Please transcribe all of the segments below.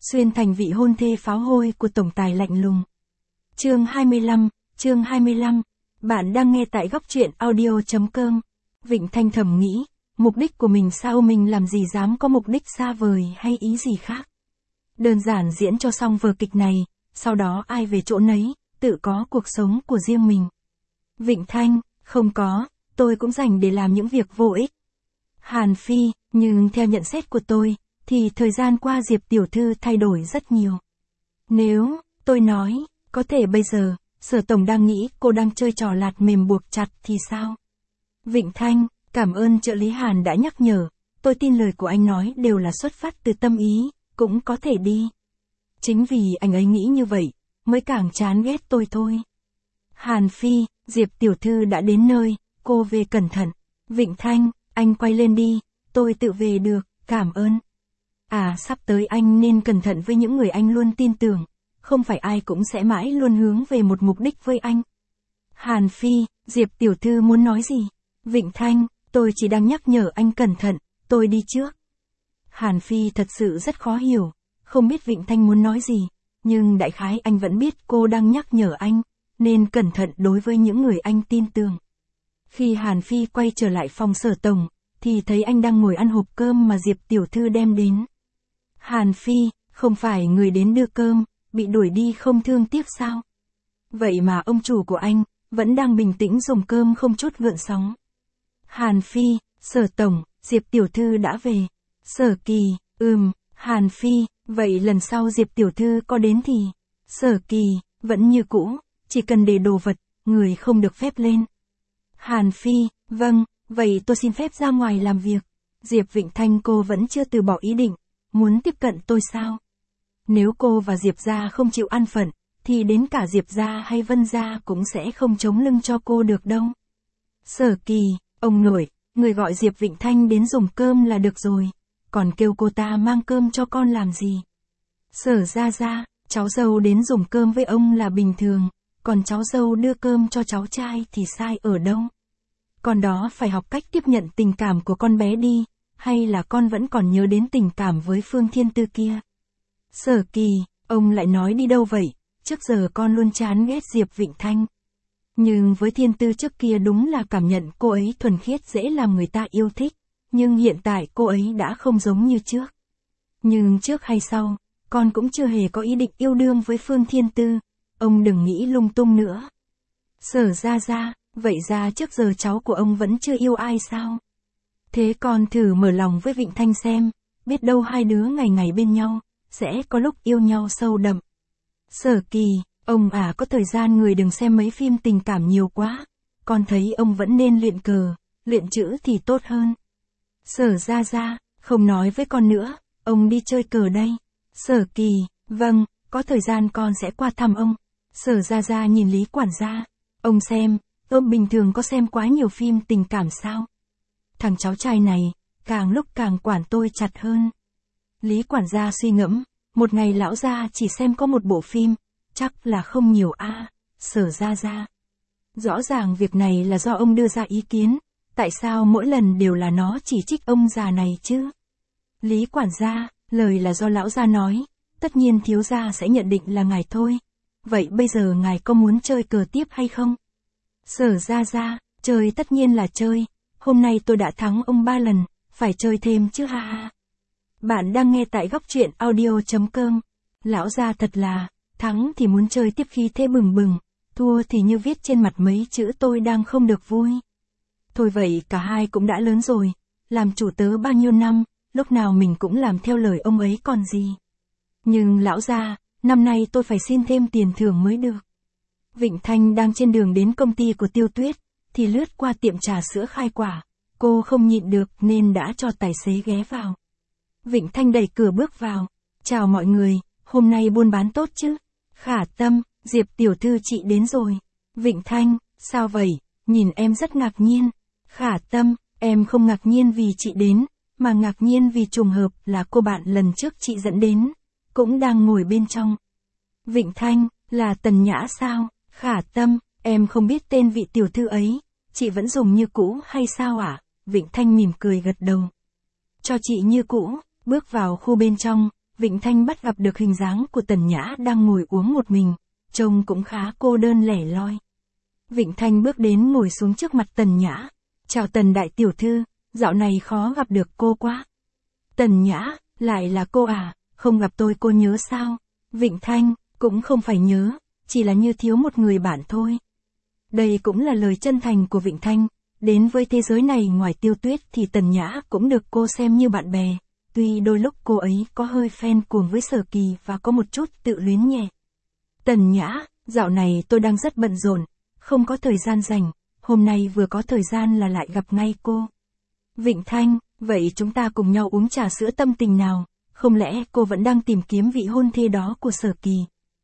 xuyên thành vị hôn thê pháo hôi của tổng tài lạnh lùng. Chương 25, bạn đang nghe tại góc truyện audio.com. Vịnh Thanh thầm nghĩ, mục đích của mình sao mình làm gì dám có mục đích xa vời hay ý gì khác. Đơn giản diễn cho xong vở kịch này, sau đó ai về chỗ nấy, tự có cuộc sống của riêng mình. Vịnh Thanh, không có, tôi cũng dành để làm những việc vô ích. Hàn Phi, nhưng theo nhận xét của tôi, thì thời gian qua Diệp tiểu thư thay đổi rất nhiều. Nếu, tôi nói, có thể bây giờ, Sở Tổng đang nghĩ cô đang chơi trò lạt mềm buộc chặt thì sao? Vịnh Thanh, cảm ơn trợ lý Hàn đã nhắc nhở, tôi tin lời của anh nói đều là xuất phát từ tâm ý, cũng có thể đi. Chính vì anh ấy nghĩ như vậy, mới càng chán ghét tôi thôi. Hàn Phi, Diệp tiểu thư đã đến nơi, cô về cẩn thận. Vịnh Thanh, anh quay lên đi, tôi tự về được, cảm ơn. Sắp tới anh nên cẩn thận với những người anh luôn tin tưởng, không phải ai cũng sẽ mãi luôn hướng về một mục đích với anh. Hàn Phi, Diệp tiểu thư muốn nói gì? Vịnh Thanh, tôi chỉ đang nhắc nhở anh cẩn thận, tôi đi trước. Hàn Phi thật sự rất khó hiểu, không biết Vịnh Thanh muốn nói gì, nhưng đại khái anh vẫn biết cô đang nhắc nhở anh, nên cẩn thận đối với những người anh tin tưởng. Khi Hàn Phi quay trở lại phòng Sở Tổng, thì thấy anh đang ngồi ăn hộp cơm mà Diệp tiểu thư đem đến. Hàn Phi, không phải người đến đưa cơm, bị đuổi đi không thương tiếc sao? Vậy mà ông chủ của anh, vẫn đang bình tĩnh dùng cơm không chút gợn sóng. Hàn Phi, Sở Tổng, Diệp tiểu thư đã về. Sở Kỳ, Hàn Phi, vậy lần sau Diệp tiểu thư có đến thì... Sở Kỳ, vẫn như cũ, chỉ cần để đồ vật, người không được phép lên. Hàn Phi, vâng, vậy tôi xin phép ra ngoài làm việc. Diệp Vịnh Thanh cô vẫn chưa từ bỏ ý định, muốn tiếp cận tôi sao? Nếu cô và Diệp gia không chịu an phận, thì đến cả Diệp gia hay Vân gia cũng sẽ không chống lưng cho cô được đâu. Sở Kỳ, ông nội, người gọi Diệp Vịnh Thanh đến dùng cơm là được rồi, còn kêu cô ta mang cơm cho con làm gì? Sở Gia Gia, cháu dâu đến dùng cơm với ông là bình thường, còn cháu dâu đưa cơm cho cháu trai thì sai ở đâu? Con đó phải học cách tiếp nhận tình cảm của con bé đi, hay là con vẫn còn nhớ đến tình cảm với Phương Thiên Tư kia? Sở Kỳ, ông lại nói đi đâu vậy? Trước giờ con luôn chán ghét Diệp Vịnh Thanh. Nhưng với Thiên Tư trước kia đúng là cảm nhận cô ấy thuần khiết dễ làm người ta yêu thích, nhưng hiện tại cô ấy đã không giống như trước. Nhưng trước hay sau, con cũng chưa hề có ý định yêu đương với Phương Thiên Tư, ông đừng nghĩ lung tung nữa. Sở Gia Gia, vậy ra trước giờ cháu của ông vẫn chưa yêu ai sao? Thế con thử mở lòng với Vịnh Thanh xem, biết đâu hai đứa ngày ngày bên nhau, sẽ có lúc yêu nhau sâu đậm. Sở Kỳ, ông có thời gian người đừng xem mấy phim tình cảm nhiều quá, con thấy ông vẫn nên luyện cờ, luyện chữ thì tốt hơn. Sở Gia Gia, không nói với con nữa, ông đi chơi cờ đây. Sở Kỳ, vâng, có thời gian con sẽ qua thăm ông. Sở Gia Gia nhìn Lý quản gia, ông xem, ông bình thường có xem quá nhiều phim tình cảm sao? Thằng cháu trai này, càng lúc càng quản tôi chặt hơn. Lý quản gia suy ngẫm, một ngày lão gia chỉ xem có một bộ phim, chắc là không nhiều Sở Gia Gia. Rõ ràng việc này là do ông đưa ra ý kiến, tại sao mỗi lần đều là nó chỉ trích ông già này chứ? Lý quản gia, lời là do lão gia nói, tất nhiên thiếu gia sẽ nhận định là ngài thôi. Vậy bây giờ ngài có muốn chơi cờ tiếp hay không? Sở Gia Gia, chơi tất nhiên là chơi, hôm nay tôi đã thắng ông 3 lần, phải chơi thêm chứ ha. Bạn đang nghe tại góc truyện audio.com. Lão gia thật là, thắng thì muốn chơi tiếp khí thế bừng bừng, thua thì như viết trên mặt mấy chữ tôi đang không được vui. Thôi vậy cả hai cũng đã lớn rồi, làm chủ tớ bao nhiêu năm, lúc nào mình cũng làm theo lời ông ấy còn gì. Nhưng lão gia, năm nay tôi phải xin thêm tiền thưởng mới được. Vịnh Thanh đang trên đường đến công ty của Tiêu Tuyết, thì lướt qua tiệm trà sữa Khai Quả, cô không nhịn được nên đã cho tài xế ghé vào. Vịnh Thanh đẩy cửa bước vào, chào mọi người, hôm nay buôn bán tốt chứ? Khả Tâm, Diệp tiểu thư chị đến rồi. Vịnh Thanh, sao vậy, nhìn em rất ngạc nhiên. Khả Tâm, em không ngạc nhiên vì chị đến, mà ngạc nhiên vì trùng hợp là cô bạn lần trước chị dẫn đến, cũng đang ngồi bên trong. Vịnh Thanh, là Tần Nhã sao? Khả Tâm, em không biết tên vị tiểu thư ấy, chị vẫn dùng như cũ hay sao ạ? Vịnh Thanh mỉm cười gật đầu. Cho chị như cũ, bước vào khu bên trong, Vịnh Thanh bắt gặp được hình dáng của Tần Nhã đang ngồi uống một mình, trông cũng khá cô đơn lẻ loi. Vịnh Thanh bước đến ngồi xuống trước mặt Tần Nhã. Chào Tần đại tiểu thư, dạo này khó gặp được cô quá. Tần Nhã, lại là cô à, không gặp tôi cô nhớ sao? Vịnh Thanh, cũng không phải nhớ, chỉ là như thiếu một người bạn thôi. Đây cũng là lời chân thành của Vịnh Thanh, đến với thế giới này ngoài Tiêu Tuyết thì Tần Nhã cũng được cô xem như bạn bè, tuy đôi lúc cô ấy có hơi phen cuồng với Sở Kỳ và có một chút tự luyến nhẹ. Tần Nhã, dạo này tôi đang rất bận rộn, không có thời gian rảnh, hôm nay vừa có thời gian là lại gặp ngay cô. Vịnh Thanh, vậy chúng ta cùng nhau uống trà sữa tâm tình nào, không lẽ cô vẫn đang tìm kiếm vị hôn thê đó của Sở Kỳ?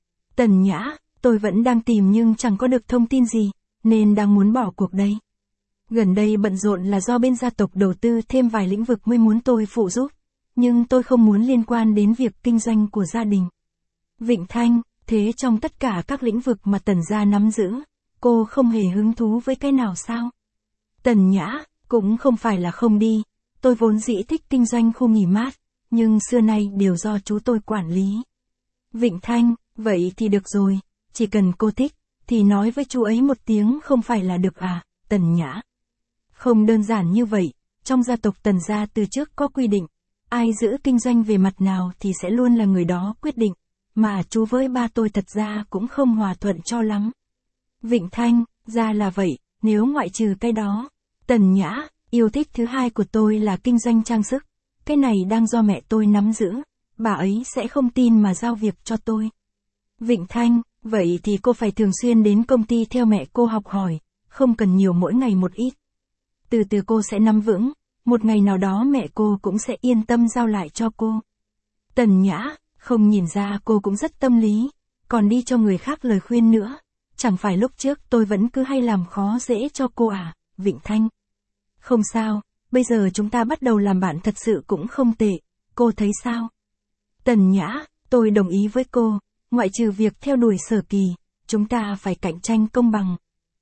Tần Nhã, tôi vẫn đang tìm nhưng chẳng có được thông tin gì, nên đang muốn bỏ cuộc đây. Gần đây bận rộn là do bên gia tộc đầu tư thêm vài lĩnh vực mới muốn tôi phụ giúp, nhưng tôi không muốn liên quan đến việc kinh doanh của gia đình. Vịnh Thanh, thế trong tất cả các lĩnh vực mà Tần gia nắm giữ, cô không hề hứng thú với cái nào sao? Tần Nhã, cũng không phải là không đi, tôi vốn dĩ thích kinh doanh khu nghỉ mát, nhưng xưa nay đều do chú tôi quản lý. Vịnh Thanh, vậy thì được rồi, chỉ cần cô thích, thì nói với chú ấy một tiếng không phải là được à, Tần Nhã. Không đơn giản như vậy, trong gia tộc Tần gia từ trước có quy định, ai giữ kinh doanh về mặt nào thì sẽ luôn là người đó quyết định, mà chú với ba tôi thật ra cũng không hòa thuận cho lắm. Vịnh Thanh, ra là vậy, nếu ngoại trừ cái đó, Tần Nhã, yêu thích thứ hai của tôi là kinh doanh trang sức, cái này đang do mẹ tôi nắm giữ, bà ấy sẽ không tin mà giao việc cho tôi. Vịnh Thanh, vậy thì cô phải thường xuyên đến công ty theo mẹ cô học hỏi, không cần nhiều mỗi ngày một ít. Từ từ cô sẽ nắm vững, một ngày nào đó mẹ cô cũng sẽ yên tâm giao lại cho cô. Tần Nhã, không nhìn ra cô cũng rất tâm lý, còn đi cho người khác lời khuyên nữa. Chẳng phải lúc trước tôi vẫn cứ hay làm khó dễ cho cô à, Vịnh Thanh. Không sao, bây giờ chúng ta bắt đầu làm bạn thật sự cũng không tệ, cô thấy sao? Tần Nhã, tôi đồng ý với cô, ngoại trừ việc theo đuổi Sở Kỳ, chúng ta phải cạnh tranh công bằng.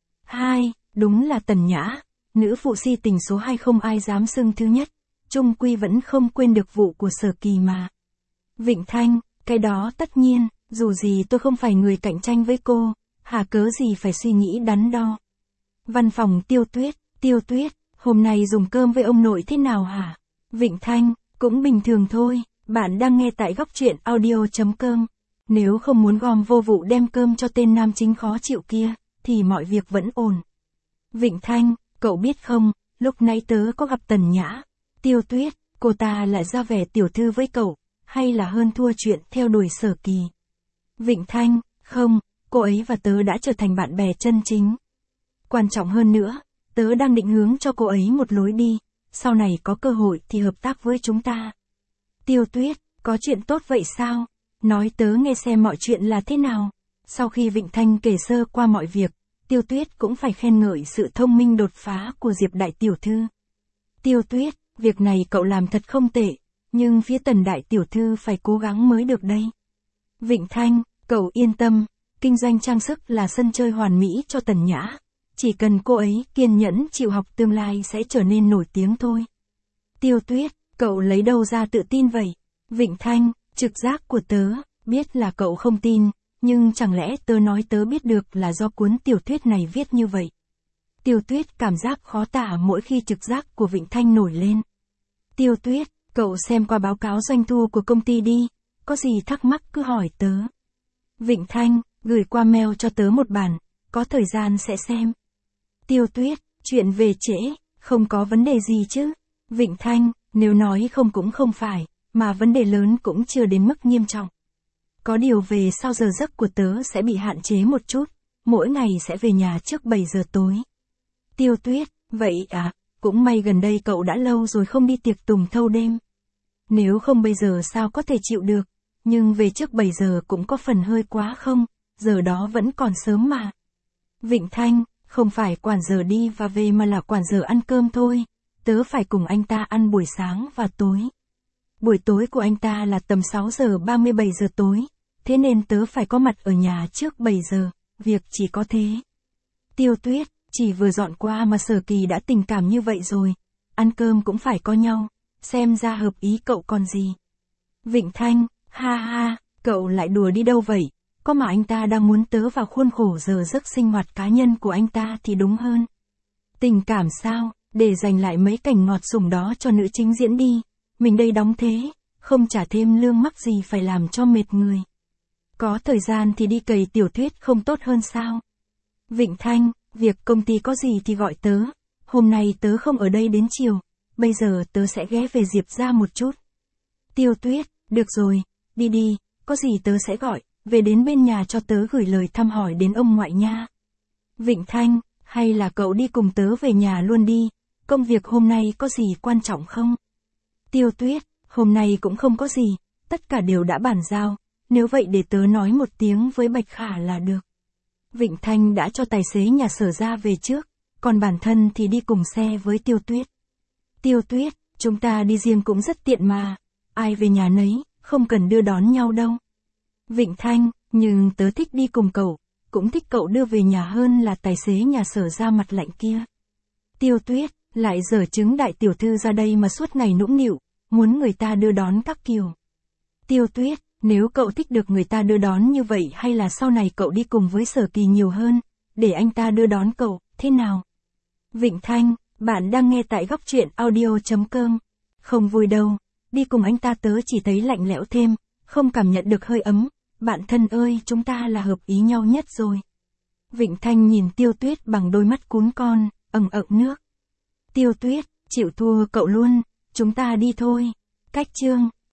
Đúng là Tần Nhã, nữ phụ si tình số 2 không ai dám xưng thứ nhất, chung quy vẫn không quên được vụ của Sở Kỳ mà. Vịnh Thanh, cái đó tất nhiên, dù gì tôi không phải người cạnh tranh với cô, hà cớ gì phải suy nghĩ đắn đo. Văn phòng Tiêu Tuyết, hôm nay dùng cơm với ông nội thế nào hả? Vịnh Thanh, cũng bình thường thôi, bạn đang nghe tại góc truyện audio.com. Nếu không muốn gom vô vụ đem cơm cho tên nam chính khó chịu kia, thì mọi việc vẫn ổn. Vịnh Thanh, cậu biết không, lúc nãy tớ có gặp Tần Nhã. Tiêu Tuyết, cô ta lại ra vẻ tiểu thư với cậu, hay là hơn thua chuyện theo đuổi Sở Kỳ? Vịnh Thanh, không, cô ấy và tớ đã trở thành bạn bè chân chính. Quan trọng hơn nữa, tớ đang định hướng cho cô ấy một lối đi, sau này có cơ hội thì hợp tác với chúng ta. Tiêu Tuyết, có chuyện tốt vậy sao? Nói tớ nghe xem mọi chuyện là thế nào. Sau khi Vịnh Thanh kể sơ qua mọi việc, Tiêu Tuyết cũng phải khen ngợi sự thông minh đột phá của Diệp đại tiểu thư. Tiêu Tuyết, việc này cậu làm thật không tệ, nhưng phía Tần đại tiểu thư phải cố gắng mới được đây. Vịnh Thanh, cậu yên tâm, kinh doanh trang sức là sân chơi hoàn mỹ cho Tần Nhã. Chỉ cần cô ấy kiên nhẫn chịu học tương lai sẽ trở nên nổi tiếng thôi. Tiêu Tuyết, cậu lấy đâu ra tự tin vậy? Vịnh Thanh, trực giác của tớ, biết là cậu không tin, nhưng chẳng lẽ tớ nói tớ biết được là do cuốn tiểu thuyết này viết như vậy. Tiêu Tuyết cảm giác khó tả mỗi khi trực giác của Vịnh Thanh nổi lên. Tiêu Tuyết, cậu xem qua báo cáo doanh thu của công ty đi, có gì thắc mắc cứ hỏi tớ. Vịnh Thanh, gửi qua mail cho tớ một bản, có thời gian sẽ xem. Tiêu Tuyết, chuyện về trễ, không có vấn đề gì chứ? Vịnh Thanh, nếu nói không cũng không phải, mà vấn đề lớn cũng chưa đến mức nghiêm trọng. Có điều về sau giờ giấc của tớ sẽ bị hạn chế một chút, mỗi ngày sẽ về nhà trước 7 giờ tối. Tiêu Tuyết, vậy à, cũng may gần đây cậu đã lâu rồi không đi tiệc tùng thâu đêm. Nếu không bây giờ sao có thể chịu được, nhưng về trước 7 giờ cũng có phần hơi quá không, giờ đó vẫn còn sớm mà. Vịnh Thanh, không phải quản giờ đi và về mà là quản giờ ăn cơm thôi, tớ phải cùng anh ta ăn buổi sáng và tối. Buổi tối của anh ta là tầm 6 giờ 37 giờ tối, thế nên tớ phải có mặt ở nhà trước 7 giờ, việc chỉ có thế. Tiêu Tuyết, chỉ vừa dọn qua mà Sở Kỳ đã tình cảm như vậy rồi, ăn cơm cũng phải có nhau, xem ra hợp ý cậu còn gì. Vịnh Thanh, Ha ha, cậu lại đùa đi đâu vậy? Có mà anh ta đang muốn tớ vào khuôn khổ giờ giấc sinh hoạt cá nhân của anh ta thì đúng hơn. Tình cảm sao, để dành lại mấy cảnh ngọt sủng đó cho nữ chính diễn đi. Mình đây đóng thế, không trả thêm lương mắc gì phải làm cho mệt người. Có thời gian thì đi cày tiểu thuyết không tốt hơn sao? Vịnh Thanh, việc công ty có gì thì gọi tớ. Hôm nay tớ không ở đây đến chiều, bây giờ tớ sẽ ghé về Diệp ra một chút. Tiêu Tuyết, được rồi, đi đi, có gì tớ sẽ gọi, về đến bên nhà cho tớ gửi lời thăm hỏi đến ông ngoại nha. Vịnh Thanh, hay là cậu đi cùng tớ về nhà luôn đi, công việc hôm nay có gì quan trọng không? Tiêu Tuyết, hôm nay cũng không có gì, tất cả đều đã bàn giao, nếu vậy để tớ nói một tiếng với Bạch Khả là được. Vịnh Thanh đã cho tài xế nhà Sở ra về trước, còn bản thân thì đi cùng xe với Tiêu Tuyết. Tiêu Tuyết, chúng ta đi riêng cũng rất tiện mà, ai về nhà nấy, không cần đưa đón nhau đâu. Vịnh Thanh, nhưng tớ thích đi cùng cậu, cũng thích cậu đưa về nhà hơn là tài xế nhà Sở ra mặt lạnh kia. Tiêu Tuyết, lại giở chứng đại tiểu thư ra đây mà suốt ngày nũng nịu, muốn người ta đưa đón các kiểu. Tiêu Tuyết, nếu cậu thích được người ta đưa đón như vậy hay là sau này cậu đi cùng với Sở Kỳ nhiều hơn, để anh ta đưa đón cậu, thế nào? Vịnh Thanh, bạn đang nghe tại góc truyện audio.com. Không vui đâu, đi cùng anh ta tớ chỉ thấy lạnh lẽo thêm, không cảm nhận được hơi ấm, bạn thân ơi chúng ta là hợp ý nhau nhất rồi. Vịnh Thanh nhìn Tiêu Tuyết bằng đôi mắt cún con, ẩn ẩn nước. Tiêu Tuyết, chịu thua cậu luôn, chúng ta đi thôi. Cách chương